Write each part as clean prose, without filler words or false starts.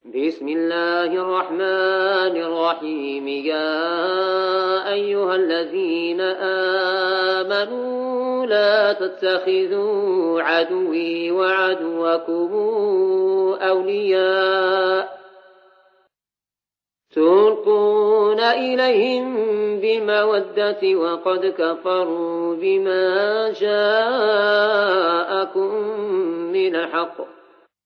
بسم الله الرحمن الرحيم. يا أيها الذين آمنوا لا تتخذوا عدوي وعدوكم أولياء تلقون إليهم بالمودة وقد كفروا بما جاءكم من الحق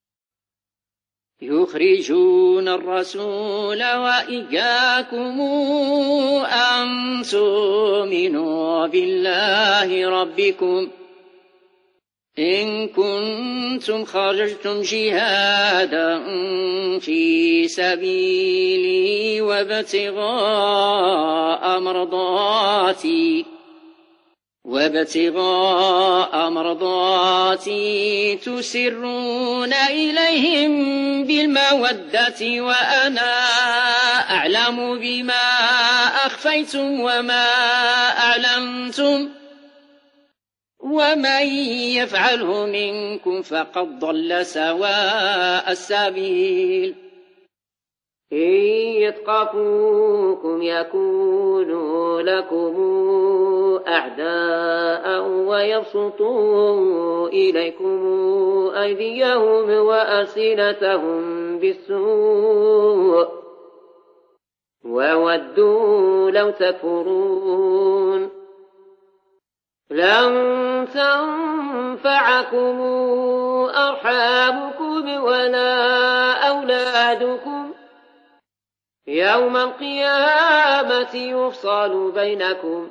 يخرجون الرسول وإياكم أن تؤمنوا بالله ربكم إن كنتم خرجتم جهادا في سبيلي وابتغاء مرضاتي تسرون إليهم بالمودة وأنا أعلم بما أخفيتم وما أعلنتم ومن يفعله منكم فقد ضل سواء السبيل. إن يثقفوكم يكونوا لكم أعداء ويبسطوا إليكم أيديهم وألسنتهم بالسوء وودوا لو تكفرون. لن تنفعكم أرحامكم ولا أولادكم يوم القيامة يفصل بينكم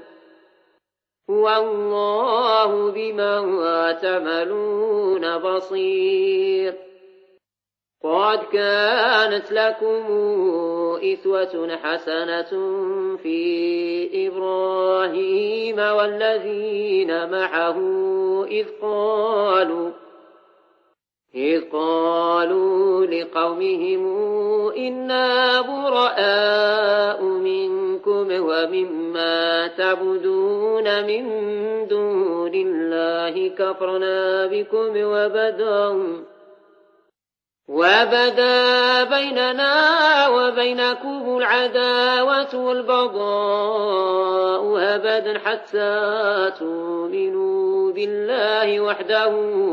والله بما تعملون بصير. قد كانت لكم أسوة حسنة في إبراهيم والذين معه إذ قالوا لقومهم إنا براء منكم ومما تعبدون من دون الله كفرنا بكم وبدا بيننا وبينكم العداوة والبغضاء أبدا حتى تؤمنوا بالله وحده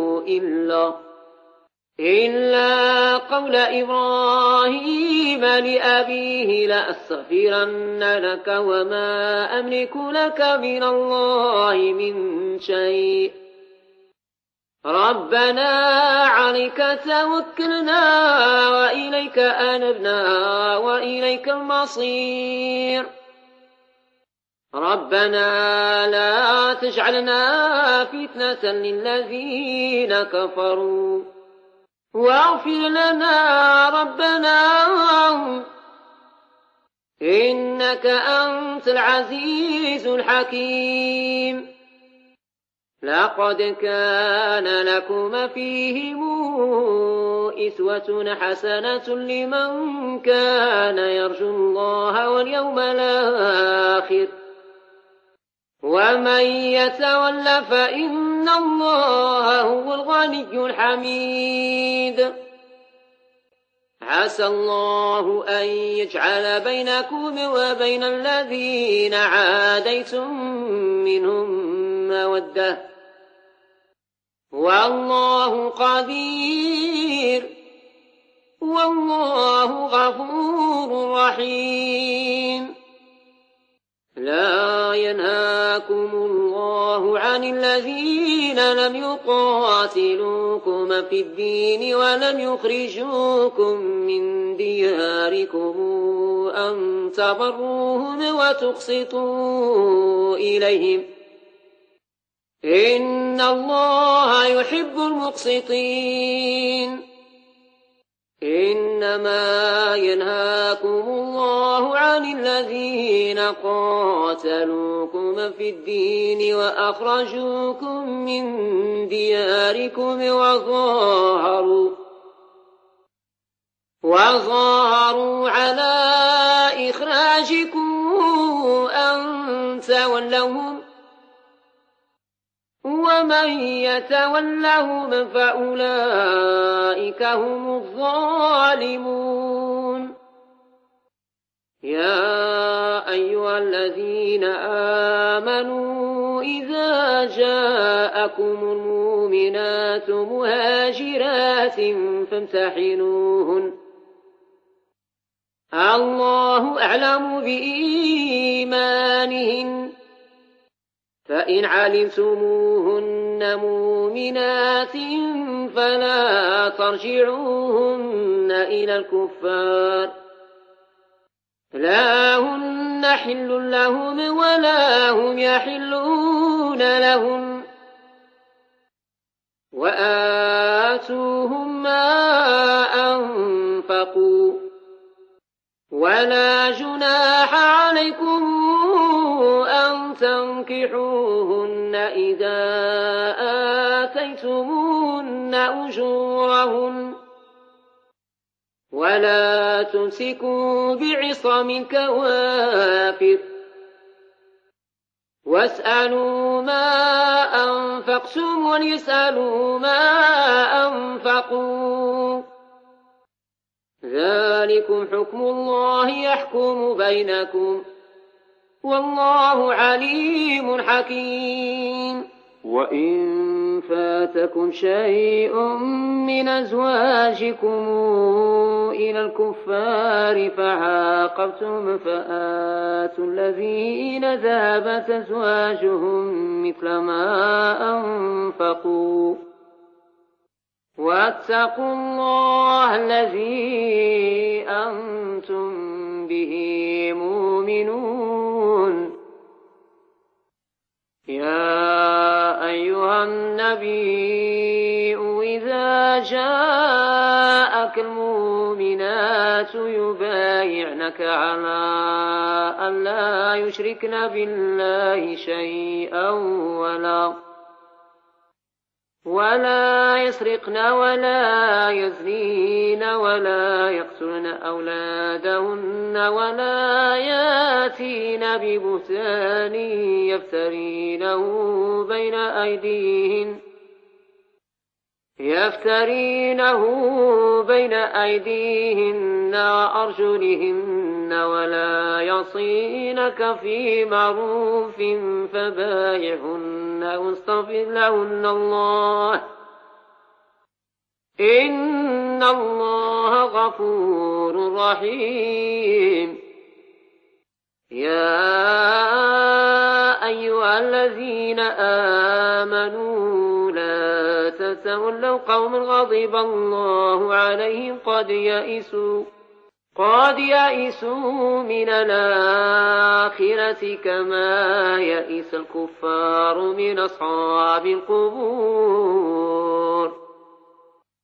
إلا قول إبراهيم لأبيه لأستغفرن لك وما أملك لك من الله من شيء ربنا عليك توكلنا وإليك أنبنا وإليك المصير. ربنا لا تجعلنا فتنة للذين كفروا واغفر لنا ربنا إنك أنت العزيز الحكيم. لقد كان لكم فيهم أسوة حسنة لمن كان يرجو الله واليوم الآخر ومن يتول فإن الله هو الغني الحميد. عسى الله أن يجعل بينكم وبين الذين عاديتم منهم مودة والله قدير والله غفور رحيم. لا ينهاكم الله عن الذين لم يقاتلوكم في الدين ولم يخرجوكم من دياركم أن تبروهم وتقسطوا إليهم إن الله يحب المقسطين. إنما ينهاكم الله عن الذين قاتلوكم في الدين وأخرجوكم من دياركم وظاهروا على إخراجكم أن تولوهم ومن يتولهم فأولئك هم الظالمون. أيها الذين آمنوا إذا جاءكم المؤمنات مهاجرات فامتحنوهن الله أعلم بإيمانهن فإن علمتموهن مؤمنات فلا ترجعوهن إلى الكفار لا هن حل لهم ولا هم يحلون لهم وآتوهم ما أنفقوا ولا جناح عليكم أن تنكحوهن إذا آتيتموهن أجورهن ولا تمسكوا بعصم الكوافر واسألوا ما أنفقتم وليسألوا ما أنفقوا ذلكم حكم الله يحكم بينكم والله عليم حكيم وإن فاتكم شيء من أزواجكم إلى الكفار فعاقبتم فآتوا الذين ذهبت أزواجهم مثل ما أنفقوا واتقوا الله الذي أنتم به مؤمنون يا أيها النبي إذا جاءك المؤمنات يبايعنك على أن لا يشركن بالله شيئا ولا يسرقن ولا يزنين ولا يقتلن أولادهن ولا ياتين ببهتان يفترينه بين أيديهن وأرجلهن ولا يعصينك في معروف فبايعهن واستغفر لهن الله إن الله غفور رحيم يا أيها الذين آمنوا لا تتولوا قوم غضب الله عليهم قد يئسوا من الآخرة كما يئس الكفار من أصحاب القبور